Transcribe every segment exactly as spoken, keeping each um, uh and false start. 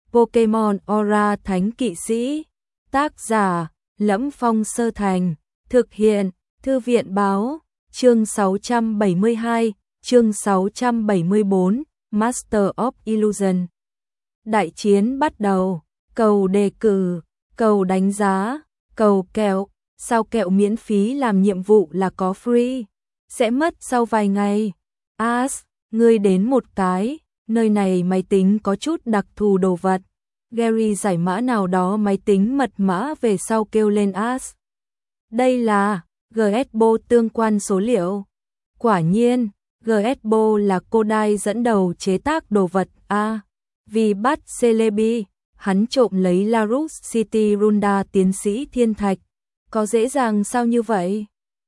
Pokemon Aura Thánh Kỵ Sĩ. Tác giả: Lẫm Phong Sơ Thành. Thực hiện: Thư viện báo. Chương sáu trăm bảy mươi hai, chương sáu trăm bảy mươi bốn, Master of Illusion. Đại chiến bắt đầu. Cầu đề cử, cầu đánh giá, cầu kẹo. Sao kẹo miễn phí làm nhiệm vụ là có free? Sẽ mất sau vài ngày. As, ngươi đến một cái. Nơi này máy tính có chút đặc thù đồ vật. Gary giải mã nào đó máy tính mật mã về sau kêu lên As. Đây là giê ét bê o tương quan số liệu. Quả nhiên, giê ét bê o là Kodai dẫn đầu chế tác đồ vật A. Vì bắt Celebi, hắn trộm lấy Larus City Runda tiến sĩ thiên thạch. Có dễ dàng sao như vậy?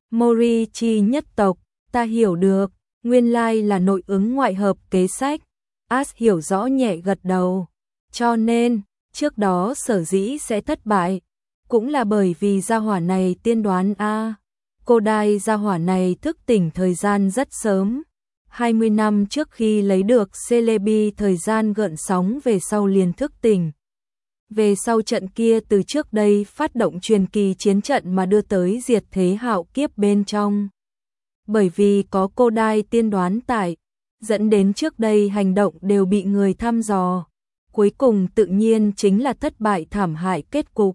Morichi nhất tộc, ta hiểu được, nguyên lai là nội ứng ngoại hợp kế sách. As hiểu rõ nhẹ gật đầu. Cho nên, trước đó sở dĩ sẽ thất bại, cũng là bởi vì gia hỏa này tiên đoán A. Kodai gia hỏa này thức tỉnh thời gian rất sớm. hai mươi năm trước khi lấy được Celebi thời gian gợn sóng về sau liền thức tỉnh. Về sau trận kia từ trước đây phát động truyền kỳ chiến trận mà đưa tới diệt thế hạo kiếp bên trong. Bởi vì có Kodai tiên đoán tại, dẫn đến trước đây hành động đều bị người thăm dò. Cuối cùng tự nhiên chính là thất bại thảm hại kết cục.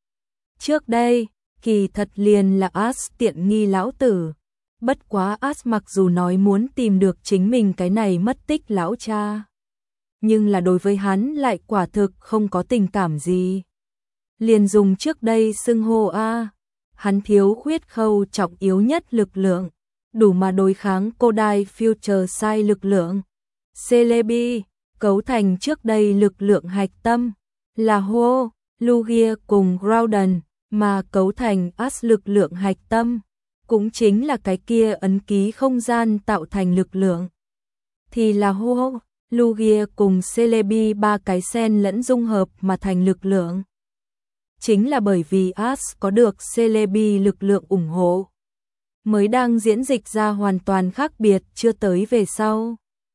Trước đây, kỳ thật liền là As tiện nghi lão tử. Bất quá As mặc dù nói muốn tìm được chính mình cái này mất tích lão cha, nhưng là đối với hắn lại quả thực không có tình cảm gì. Liền dùng trước đây xưng hô A, hắn thiếu khuyết khâu trọng yếu nhất lực lượng, đủ mà đối kháng Kodai Future Sight lực lượng. Celebi cấu thành trước đây lực lượng hạch tâm là Ho, Lugia cùng Groudon, mà cấu thành As lực lượng hạch tâm, cũng chính là cái kia ấn ký không gian tạo thành lực lượng. Thì là Ho, Lugia cùng Celebi ba cái xen lẫn dung hợp mà thành lực lượng. Chính là bởi vì As có được Celebi lực lượng ủng hộ, mới đang diễn dịch ra hoàn toàn khác biệt chưa tới về sau.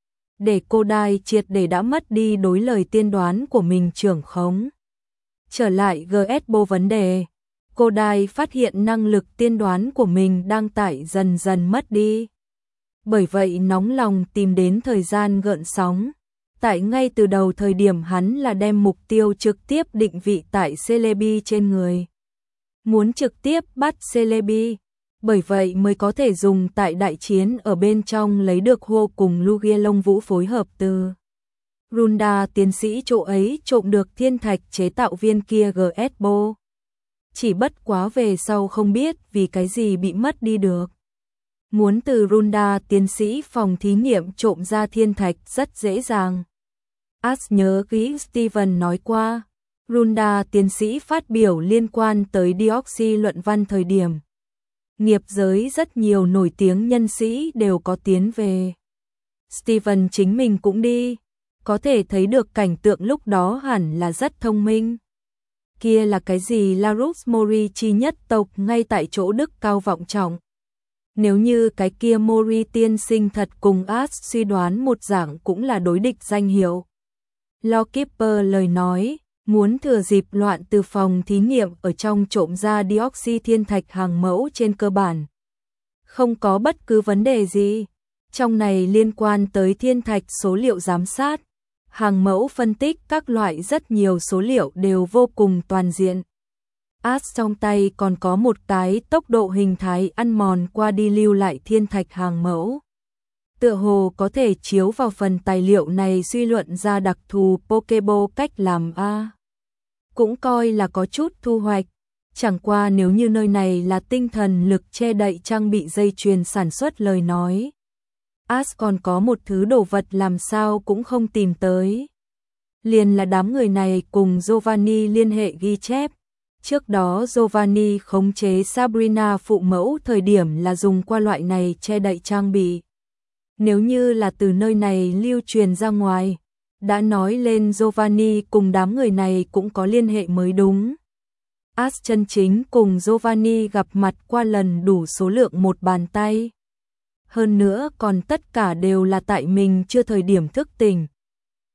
Để Kodai triệt để đã mất đi đối lời tiên đoán của mình trưởng khống. Trở lại giê ét bê o vấn đề, Kodai phát hiện năng lực tiên đoán của mình đang tải dần dần mất đi. Bởi vậy nóng lòng tìm đến thời gian gợn sóng. Tại ngay từ đầu thời điểm hắn là đem mục tiêu trực tiếp định vị tại Celebi trên người. Muốn trực tiếp bắt Celebi, bởi vậy mới có thể dùng tại đại chiến ở bên trong lấy được Ho cùng Lugia Lông Vũ phối hợp từ Runda tiến sĩ chỗ ấy trộm được thiên thạch chế tạo viên kia giê ét bê o. Chỉ bất quá về sau không biết vì cái gì bị mất đi được. Muốn từ Runda tiến sĩ phòng thí nghiệm trộm ra thiên thạch rất dễ dàng. As nhớ kỹ Steven nói qua, Runda tiến sĩ phát biểu liên quan tới Deoxy luận văn thời điểm. Nghiệp giới rất nhiều nổi tiếng nhân sĩ đều có tiến về. Steven chính mình cũng đi, có thể thấy được cảnh tượng lúc đó hẳn là rất thông minh. Kia là cái gì Larus Morichi nhất tộc ngay tại chỗ đức cao vọng trọng. Nếu như cái kia Mori tiên sinh thật cùng As suy đoán một dạng cũng là đối địch danh hiệu. Lawkeeper lời nói, muốn thừa dịp loạn từ phòng thí nghiệm ở trong trộm ra Deoxy thiên thạch hàng mẫu trên cơ bản. Không có bất cứ vấn đề gì. Trong này liên quan tới thiên thạch số liệu giám sát, hàng mẫu phân tích các loại rất nhiều số liệu đều vô cùng toàn diện. As trong tay còn có một cái tốc độ hình thái ăn mòn qua đi lưu lại thiên thạch hàng mẫu. Tựa hồ có thể chiếu vào phần tài liệu này suy luận ra đặc thù Pokeball cách làm A. Cũng coi là có chút thu hoạch. Chẳng qua nếu như nơi này là tinh thần lực che đậy trang bị dây chuyền sản xuất lời nói. As còn có một thứ đồ vật làm sao cũng không tìm tới. Liền là đám người này cùng Giovanni liên hệ ghi chép. Trước đó Giovanni khống chế Sabrina phụ mẫu thời điểm là dùng qua loại này che đậy trang bị. Nếu như là từ nơi này lưu truyền ra ngoài, đã nói lên Giovanni cùng đám người này cũng có liên hệ mới đúng. As chân chính cùng Giovanni gặp mặt qua lần đủ số lượng một bàn tay. Hơn nữa còn tất cả đều là tại mình chưa thời điểm thức tỉnh.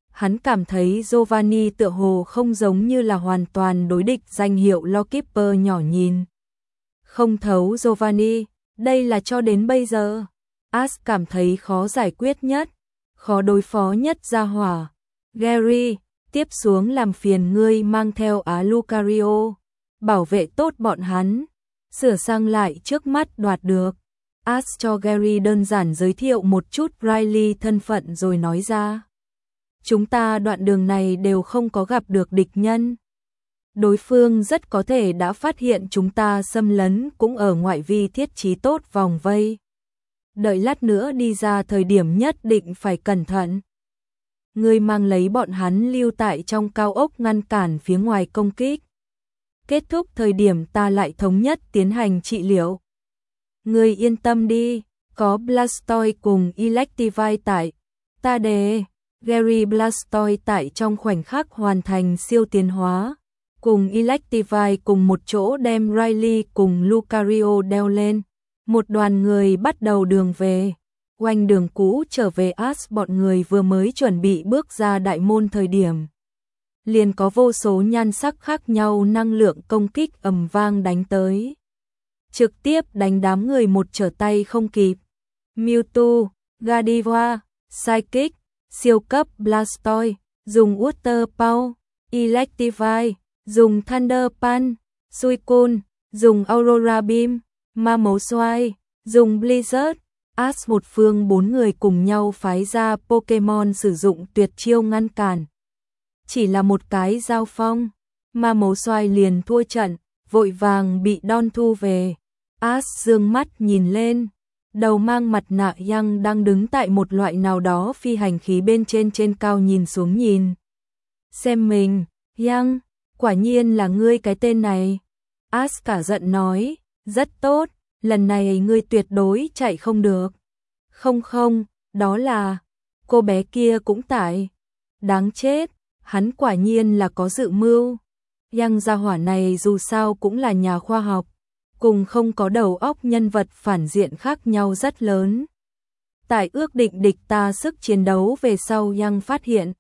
Hắn cảm thấy Giovanni tựa hồ không giống như là hoàn toàn đối địch danh hiệu Lawkeeper nhỏ nhìn. Không thấu Giovanni, đây là cho đến bây giờ. Ash cảm thấy khó giải quyết nhất, khó đối phó nhất ra hỏa. Gary, tiếp xuống làm phiền ngươi mang theo Á Lucario, bảo vệ tốt bọn hắn, sửa sang lại trước mắt đoạt được. Ash cho Gary đơn giản giới thiệu một chút Riley thân phận rồi nói ra. Chúng ta đoạn đường này đều không có gặp được địch nhân. Đối phương rất có thể đã phát hiện chúng ta xâm lấn cũng ở ngoại vi thiết trí tốt vòng vây. Đợi lát nữa đi ra thời điểm nhất định phải cẩn thận. Ngươi mang lấy bọn hắn lưu tại trong cao ốc ngăn cản phía ngoài công kích. Kết thúc thời điểm ta lại thống nhất tiến hành trị liệu. Ngươi yên tâm đi, có Blastoise cùng Electivire tại. Ta đề, Gary Blastoise tại trong khoảnh khắc hoàn thành siêu tiến hóa. Cùng Electivire cùng một chỗ đem Riley cùng Lucario đeo lên. Một đoàn người bắt đầu đường về. Quanh đường cũ trở về Ash bọn người vừa mới chuẩn bị bước ra đại môn thời điểm. Liền có vô số nhan sắc khác nhau năng lượng công kích ầm vang đánh tới. Trực tiếp đánh đám người một trở tay không kịp. Mewtwo, Gardevoir, Psychic, siêu cấp Blastoise, dùng Water Power, Electivire, dùng Thunder Punch, Suicune, dùng Aurora Beam, Ma Mấu Xoay, dùng Blizzard. Ash một phương bốn người cùng nhau phái ra Pokemon sử dụng tuyệt chiêu ngăn cản. Chỉ là một cái giao phong, Ma Mấu Xoay liền thua trận, vội vàng bị Don thu về. Ash dương mắt nhìn lên, đầu mang mặt nạ Yang đang đứng tại một loại nào đó phi hành khí bên trên trên cao nhìn xuống nhìn. Xem mình, Yang, quả nhiên là ngươi cái tên này. Ash cả giận nói, rất tốt, lần này ngươi tuyệt đối chạy không được. Không không, đó là, cô bé kia cũng tại. Đáng chết, hắn quả nhiên là có dự mưu. Yang gia hỏa này dù sao cũng là nhà khoa học, cùng không có đầu óc nhân vật phản diện khác nhau rất lớn. Tại ước định địch ta sức chiến đấu về sau Yang phát hiện.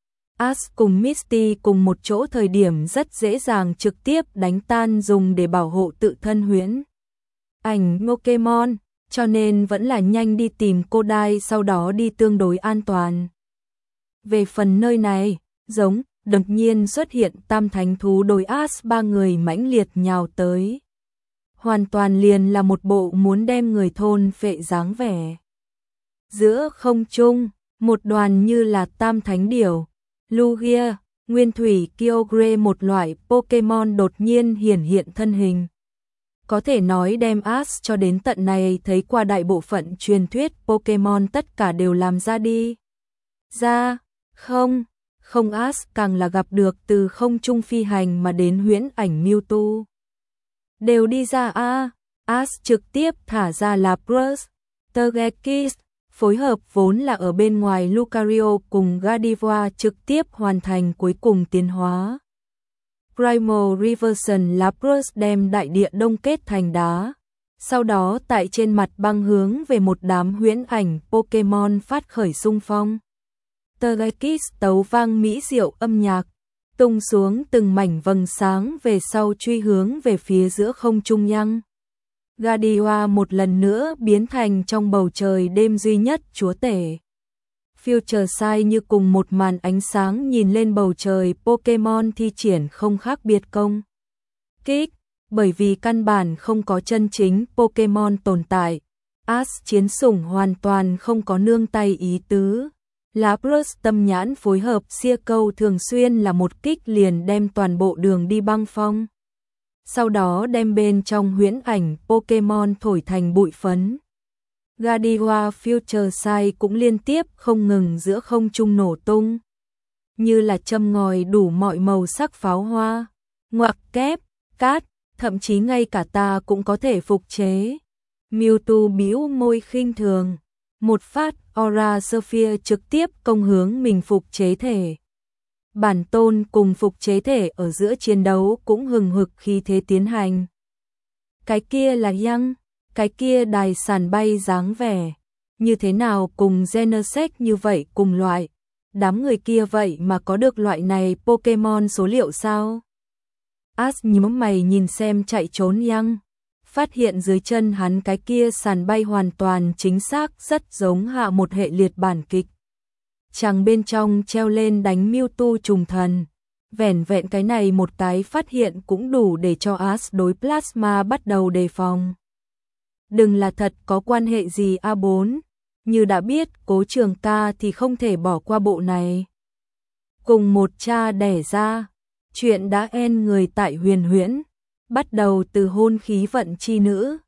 Ash cùng Misty cùng một chỗ thời điểm rất dễ dàng trực tiếp đánh tan dùng để bảo hộ tự thân huyễn ảnh Pokemon, cho nên vẫn là nhanh đi tìm cô Đai sau đó đi tương đối an toàn. Về phần nơi này, giống, đột nhiên xuất hiện tam thánh thú đối Ash ba người mãnh liệt nhào tới. Hoàn toàn liền là một bộ muốn đem người thôn phệ dáng vẻ. Giữa không trung, một đoàn như là tam thánh điểu, Lugia, Nguyên Thủy Kyogre một loại Pokemon đột nhiên hiển hiện thân hình. Có thể nói đem Ash cho đến tận này thấy qua đại bộ phận truyền thuyết Pokemon tất cả đều làm ra đi. Ra, không, không Ash càng là gặp được từ không trung phi hành mà đến huyễn ảnh Mewtwo. Đều đi ra a à, Ash trực tiếp thả ra Lapras, Togekiss, phối hợp vốn là ở bên ngoài Lucario cùng Gardevoir trực tiếp hoàn thành cuối cùng tiến hóa. Primal Reversion Lapras đem đại địa đông kết thành đá, sau đó tại trên mặt băng hướng về một đám huyễn ảnh Pokemon phát khởi xung phong. Togekiss tấu vang mỹ diệu âm nhạc, tung xuống từng mảnh vầng sáng về sau truy hướng về phía giữa không trung Yang. Gardevoir một lần nữa biến thành trong bầu trời đêm duy nhất chúa tể. Future Sight như cùng một màn ánh sáng nhìn lên bầu trời Pokemon thi triển không khác biệt công kích, bởi vì căn bản không có chân chính Pokemon tồn tại. Ash chiến sủng hoàn toàn không có nương tay ý tứ. Lapras tâm nhãn phối hợp xia câu thường xuyên là một kích liền đem toàn bộ đường đi băng phong. Sau đó đem bên trong huyễn ảnh Pokemon thổi thành bụi phấn. Gardevoir Future Sight cũng liên tiếp không ngừng giữa không trung nổ tung. Như là châm ngòi đủ mọi màu sắc pháo hoa, ngoặc kép, cát, thậm chí ngay cả ta cũng có thể phục chế. Mewtwo bĩu môi khinh thường. Một phát Aura Sphere trực tiếp công hướng mình phục chế thể. Bản tôn cùng phục chế thể ở giữa chiến đấu cũng hừng hực khi thế tiến hành. Cái kia là Yang, cái kia đài sàn bay dáng vẻ. Như thế nào cùng Genesect như vậy cùng loại. đám người kia vậy mà có được loại này Pokemon số liệu sao? Ash nhíu mày nhìn xem chạy trốn Yang, phát hiện dưới chân hắn cái kia sàn bay hoàn toàn chính xác rất giống hạ một hệ liệt bản kịch. Chàng bên trong treo lên đánh Mewtwo trùng thần. Vẻn vẹn cái này một cái phát hiện cũng đủ để cho Ash đối Plasma bắt đầu đề phòng. Đừng là thật có quan hệ gì a bốn, như đã biết Cố Trường Ca thì không thể bỏ qua bộ này. Cùng một cha đẻ ra, chuyện đã en người tại Huyền Huyễn, bắt đầu từ hôn khí vận chi nữ,